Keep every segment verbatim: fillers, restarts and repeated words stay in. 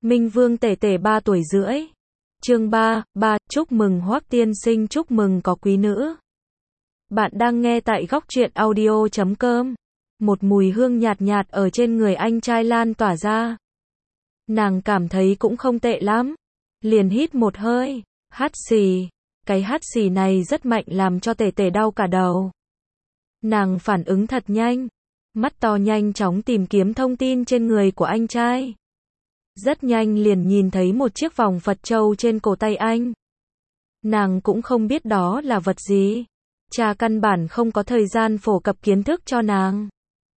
Minh Vương tể tể ba tuổi rưỡi. Chương ba, ba, chúc mừng Hoắc tiên sinh, chúc mừng có quý nữ. Bạn đang nghe tại góc truyện audio chấm com. Một mùi hương nhạt nhạt ở trên người anh trai lan tỏa ra. Nàng cảm thấy cũng không tệ lắm. Liền hít một hơi, hắt xì. Cái hắt xì này rất mạnh làm cho tể tể đau cả đầu. Nàng phản ứng thật nhanh. Mắt to nhanh chóng tìm kiếm thông tin trên người của anh trai. Rất nhanh liền nhìn thấy một chiếc vòng Phật châu trên cổ tay anh. Nàng cũng không biết đó là vật gì. Cha căn bản không có thời gian phổ cập kiến thức cho nàng.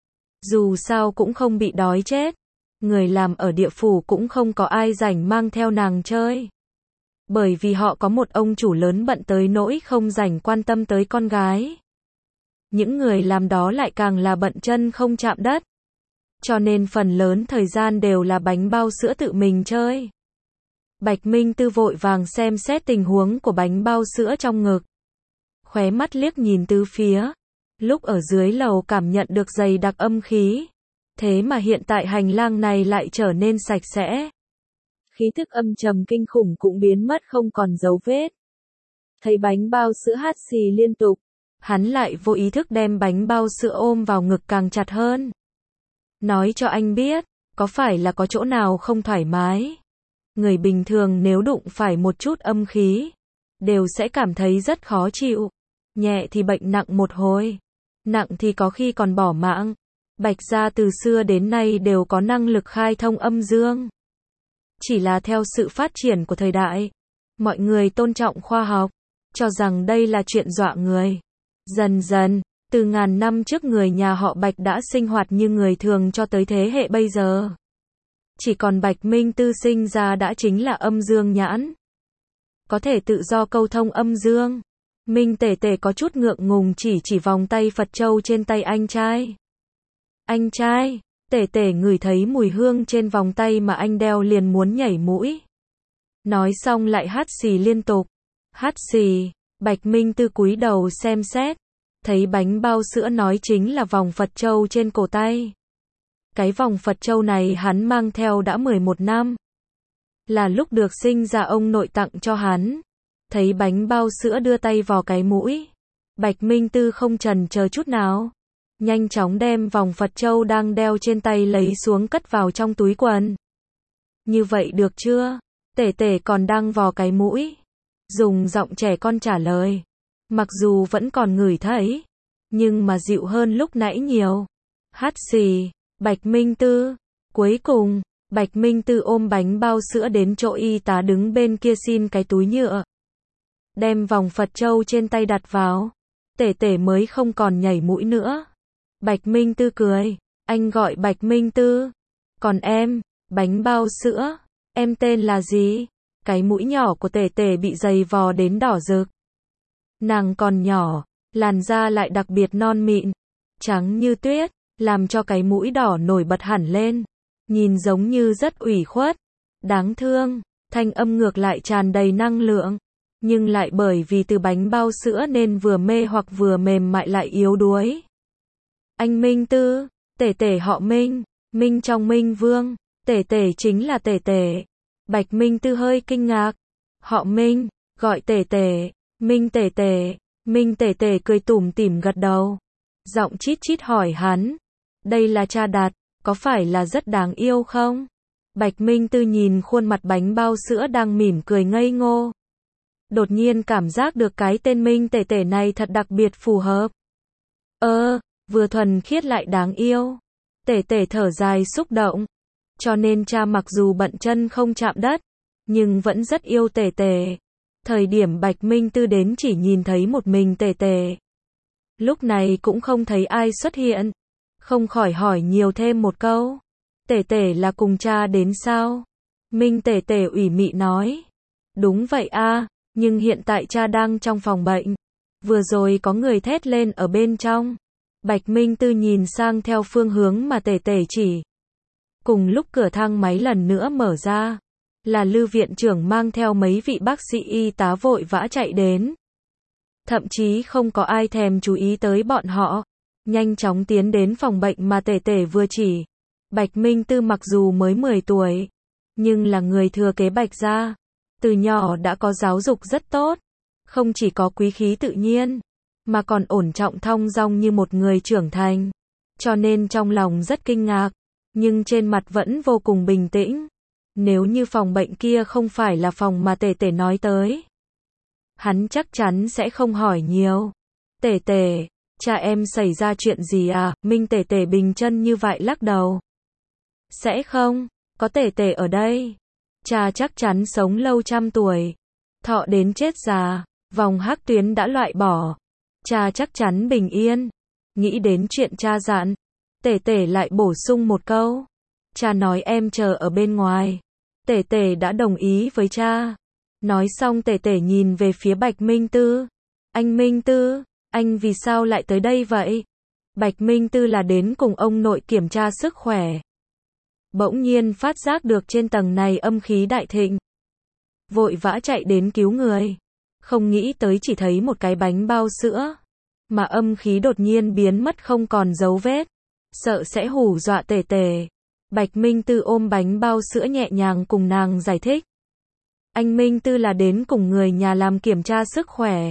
Dù sao cũng không bị đói chết. Người làm ở địa phủ cũng không có ai rảnh mang theo nàng chơi. Bởi vì họ có một ông chủ lớn bận tới nỗi không rảnh quan tâm tới con gái. Những người làm đó lại càng là bận chân không chạm đất. Cho nên phần lớn thời gian đều là bánh bao sữa tự mình chơi. Bạch Minh Tư vội vàng xem xét tình huống của bánh bao sữa trong ngực. Khóe mắt liếc nhìn tứ phía. Lúc ở dưới lầu cảm nhận được dày đặc âm khí. Thế mà hiện tại hành lang này lại trở nên sạch sẽ. Khí thức âm trầm kinh khủng cũng biến mất không còn dấu vết. Thấy bánh bao sữa hắt xì liên tục. Hắn lại vô ý thức đem bánh bao sữa ôm vào ngực càng chặt hơn. Nói cho anh biết, có phải là có chỗ nào không thoải mái? Người bình thường nếu đụng phải một chút âm khí, đều sẽ cảm thấy rất khó chịu. Nhẹ thì bệnh nặng một hồi, nặng thì có khi còn bỏ mạng. Bạch gia từ xưa đến nay đều có năng lực khai thông âm dương. Chỉ là theo sự phát triển của thời đại, mọi người tôn trọng khoa học, cho rằng đây là chuyện dọa người. Dần dần, từ ngàn năm trước người nhà họ Bạch đã sinh hoạt như người thường cho tới thế hệ bây giờ. Chỉ còn Bạch Minh Tư sinh ra đã chính là âm dương nhãn. Có thể tự do câu thông âm dương. Minh tể tể có chút ngượng ngùng chỉ chỉ vòng tay Phật châu trên tay anh trai. Anh trai, tể tể ngửi thấy mùi hương trên vòng tay mà anh đeo liền muốn nhảy mũi. Nói xong lại hắt xì liên tục. Hắt xì, Bạch Minh Tư cúi đầu xem xét. Thấy bánh bao sữa nói chính là vòng Phật châu trên cổ tay. Cái vòng Phật châu này hắn mang theo đã mười một năm. Là lúc được sinh ra ông nội tặng cho hắn. Thấy bánh bao sữa đưa tay vào cái mũi. Bạch Minh Tư không chần chờ chút nào. Nhanh chóng đem vòng Phật châu đang đeo trên tay lấy xuống cất vào trong túi quần. Như vậy được chưa? Tể tể còn đang vò cái mũi. Dùng giọng trẻ con trả lời. Mặc dù vẫn còn ngửi thấy, nhưng mà dịu hơn lúc nãy nhiều. Hắt xì, Bạch Minh Tư. Cuối cùng, Bạch Minh Tư ôm bánh bao sữa đến chỗ y tá đứng bên kia xin cái túi nhựa. Đem vòng Phật châu trên tay đặt vào. Tể tể mới không còn nhảy mũi nữa. Bạch Minh Tư cười. Anh gọi Bạch Minh Tư. Còn em, bánh bao sữa, em tên là gì? Cái mũi nhỏ của tể tể bị dày vò đến đỏ rực. Nàng còn nhỏ, làn da lại đặc biệt non mịn, trắng như tuyết, làm cho cái mũi đỏ nổi bật hẳn lên. Nhìn giống như rất ủy khuất, đáng thương, thanh âm ngược lại tràn đầy năng lượng. Nhưng lại bởi vì từ bánh bao sữa nên vừa mê hoặc vừa mềm mại lại yếu đuối. Anh Minh Tư, tể tể họ Minh, Minh trong Minh Vương, tể tể chính là tể tể. Bạch Minh Tư hơi kinh ngạc. Họ Minh, gọi tể tể. Minh tể tể, Minh tể tể cười tủm tỉm gật đầu. Giọng chít chít hỏi hắn. Đây là cha đặt, có phải là rất đáng yêu không? Bạch Minh Tư nhìn khuôn mặt bánh bao sữa đang mỉm cười ngây ngô. Đột nhiên cảm giác được cái tên Minh tể tể này thật đặc biệt phù hợp. Ơ, vừa thuần khiết lại đáng yêu. Tể tể thở dài xúc động. Cho nên cha mặc dù bận chân không chạm đất, nhưng vẫn rất yêu tể tể. Thời điểm Bạch Minh Tư đến chỉ nhìn thấy một mình tể tể. Lúc này cũng không thấy ai xuất hiện. Không khỏi hỏi nhiều thêm một câu. Tể tể là cùng cha đến sao? Minh tể tể ủy mị nói. Đúng vậy a, nhưng hiện tại cha đang trong phòng bệnh. Vừa rồi có người thét lên ở bên trong. Bạch Minh Tư nhìn sang theo phương hướng mà tể tể chỉ. Cùng lúc cửa thang máy lần nữa mở ra. Là Lư viện trưởng mang theo mấy vị bác sĩ y tá vội vã chạy đến. Thậm chí không có ai thèm chú ý tới bọn họ. Nhanh chóng tiến đến phòng bệnh mà tể tể vừa chỉ. Bạch Minh Tư mặc dù mới mười tuổi, nhưng là người thừa kế Bạch gia. Từ nhỏ đã có giáo dục rất tốt, không chỉ có quý khí tự nhiên, mà còn ổn trọng thong dong như một người trưởng thành. Cho nên trong lòng rất kinh ngạc, nhưng trên mặt vẫn vô cùng bình tĩnh. Nếu như phòng bệnh kia không phải là phòng mà Tề Tề nói tới, hắn chắc chắn sẽ không hỏi nhiều. Tề Tề, cha em xảy ra chuyện gì à? Minh Tề Tề bình chân như vậy lắc đầu. Sẽ không, có Tề Tề ở đây. Cha chắc chắn sống lâu trăm tuổi, thọ đến chết già, vòng hắc tuyến đã loại bỏ. Cha chắc chắn bình yên. Nghĩ đến chuyện cha dặn, Tề Tề lại bổ sung một câu. Cha nói em chờ ở bên ngoài. Tề Tề đã đồng ý với cha. Nói xong Tề Tề nhìn về phía Bạch Minh Tư. Anh Minh Tư, anh vì sao lại tới đây vậy? Bạch Minh Tư là đến cùng ông nội kiểm tra sức khỏe. Bỗng nhiên phát giác được trên tầng này âm khí đại thịnh. Vội vã chạy đến cứu người. Không nghĩ tới chỉ thấy một cái bánh bao sữa, mà âm khí đột nhiên biến mất không còn dấu vết. Sợ sẽ hù dọa Tề Tề. Bạch Minh Tư ôm bánh bao sữa nhẹ nhàng cùng nàng giải thích. Anh Minh Tư là đến cùng người nhà làm kiểm tra sức khỏe.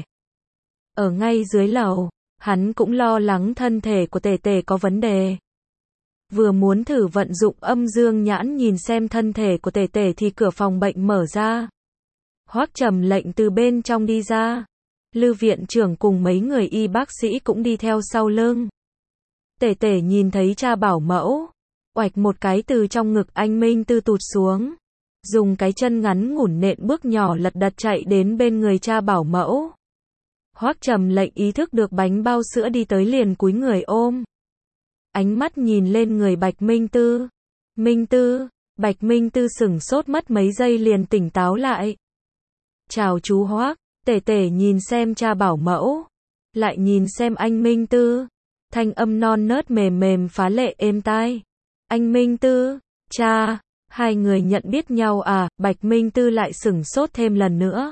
Ở ngay dưới lầu, hắn cũng lo lắng thân thể của Tề Tề có vấn đề. Vừa muốn thử vận dụng âm dương nhãn nhìn xem thân thể của Tề Tề thì cửa phòng bệnh mở ra. Hoắc Trầm Lệnh từ bên trong đi ra. Lư viện trưởng cùng mấy người y bác sĩ cũng đi theo sau lưng. Tề Tề nhìn thấy cha bảo mẫu, oạch một cái từ trong ngực anh Minh Tư tụt xuống. Dùng cái chân ngắn ngủn nện bước nhỏ lật đật chạy đến bên người cha bảo mẫu. Hoắc Trầm Lệnh ý thức được bánh bao sữa đi tới liền cúi người ôm. Ánh mắt nhìn lên người Bạch Minh Tư. Minh Tư, Bạch Minh Tư sửng sốt mất mấy giây liền tỉnh táo lại. Chào chú Hoắc. Tề Tề nhìn xem cha bảo mẫu, lại nhìn xem anh Minh Tư. Thanh âm non nớt mềm mềm phá lệ êm tai. Anh Minh Tư, cha, hai người nhận biết nhau à? Bạch Minh Tư lại sửng sốt thêm lần nữa.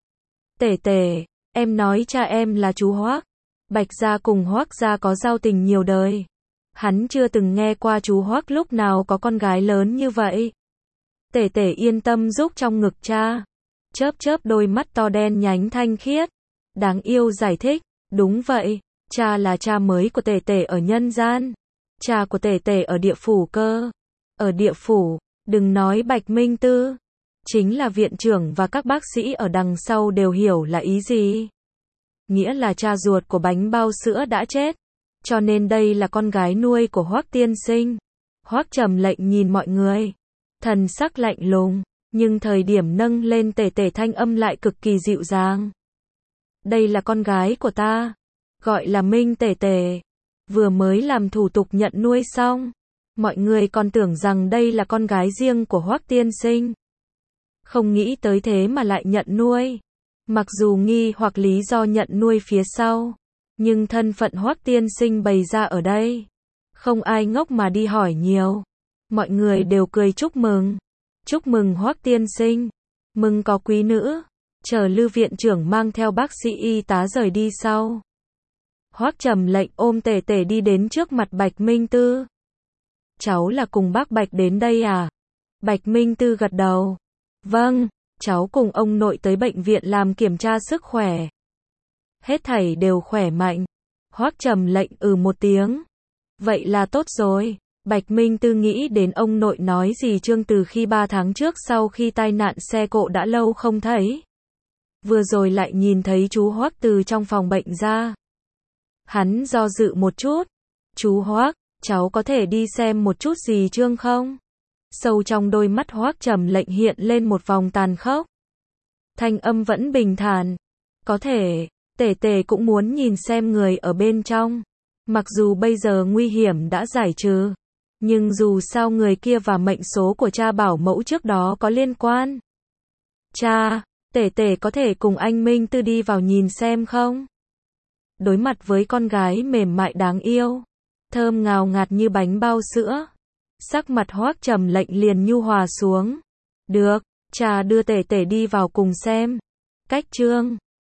Tề Tề, em nói cha em là chú Hoắc. Bạch gia cùng Hoắc gia có giao tình nhiều đời. Hắn chưa từng nghe qua chú Hoắc lúc nào có con gái lớn như vậy. Tề Tề yên tâm giúp trong ngực cha. Chớp chớp đôi mắt to đen nhánh thanh khiết. Đáng yêu giải thích. Đúng vậy, cha là cha mới của Tề Tề ở nhân gian. Cha của Tề Tề ở địa phủ cơ. Ở địa phủ, đừng nói Bạch Minh Tư. Chính là viện trưởng và các bác sĩ ở đằng sau đều hiểu là ý gì. Nghĩa là cha ruột của bánh bao sữa đã chết. Cho nên đây là con gái nuôi của Hoắc tiên sinh. Hoắc Trầm Lệnh nhìn mọi người. Thần sắc lạnh lùng. Nhưng thời điểm nâng lên Tề Tề thanh âm lại cực kỳ dịu dàng. Đây là con gái của ta. Gọi là Minh Tề Tề. Vừa mới làm thủ tục nhận nuôi xong. Mọi người còn tưởng rằng đây là con gái riêng của Hoắc tiên sinh. Không nghĩ tới thế mà lại nhận nuôi. Mặc dù nghi hoặc lý do nhận nuôi phía sau. Nhưng thân phận Hoắc tiên sinh bày ra ở đây. Không ai ngốc mà đi hỏi nhiều. Mọi người đều cười chúc mừng. Chúc mừng Hoắc tiên sinh. Mừng có quý nữ. Chờ Lư viện trưởng mang theo bác sĩ y tá rời đi sau. Hoắc Trầm Lệnh ôm Tề Tề đi đến trước mặt Bạch Minh Tư. Cháu là cùng bác Bạch đến đây à? Bạch Minh Tư gật đầu. Vâng, cháu cùng ông nội tới bệnh viện làm kiểm tra sức khỏe. Hết thảy đều khỏe mạnh. Hoắc Trầm Lệnh ừ một tiếng. Vậy là tốt rồi. Bạch Minh Tư nghĩ đến ông nội nói gì Trương từ khi ba tháng trước sau khi tai nạn xe cộ đã lâu không thấy. Vừa rồi lại nhìn thấy chú Hoắc từ trong phòng bệnh ra. Hắn do dự một chút. Chú Hoắc, cháu có thể đi xem một chút gì Trương không? Sâu trong đôi mắt Hoắc Trầm Lệnh hiện lên một vòng tàn khốc. Thanh âm vẫn bình thản. Có thể, Tề Tề cũng muốn nhìn xem người ở bên trong. Mặc dù bây giờ nguy hiểm đã giải trừ. Nhưng dù sao người kia và mệnh số của cha bảo mẫu trước đó có liên quan. Cha, Tề Tề có thể cùng anh Minh Tư đi vào nhìn xem không? Đối mặt với con gái mềm mại đáng yêu, thơm ngào ngạt như bánh bao sữa. Sắc mặt Hoắc Trầm Lệnh liền nhu hòa xuống. Được, cha đưa Tề Tề đi vào cùng xem. Cách Trương.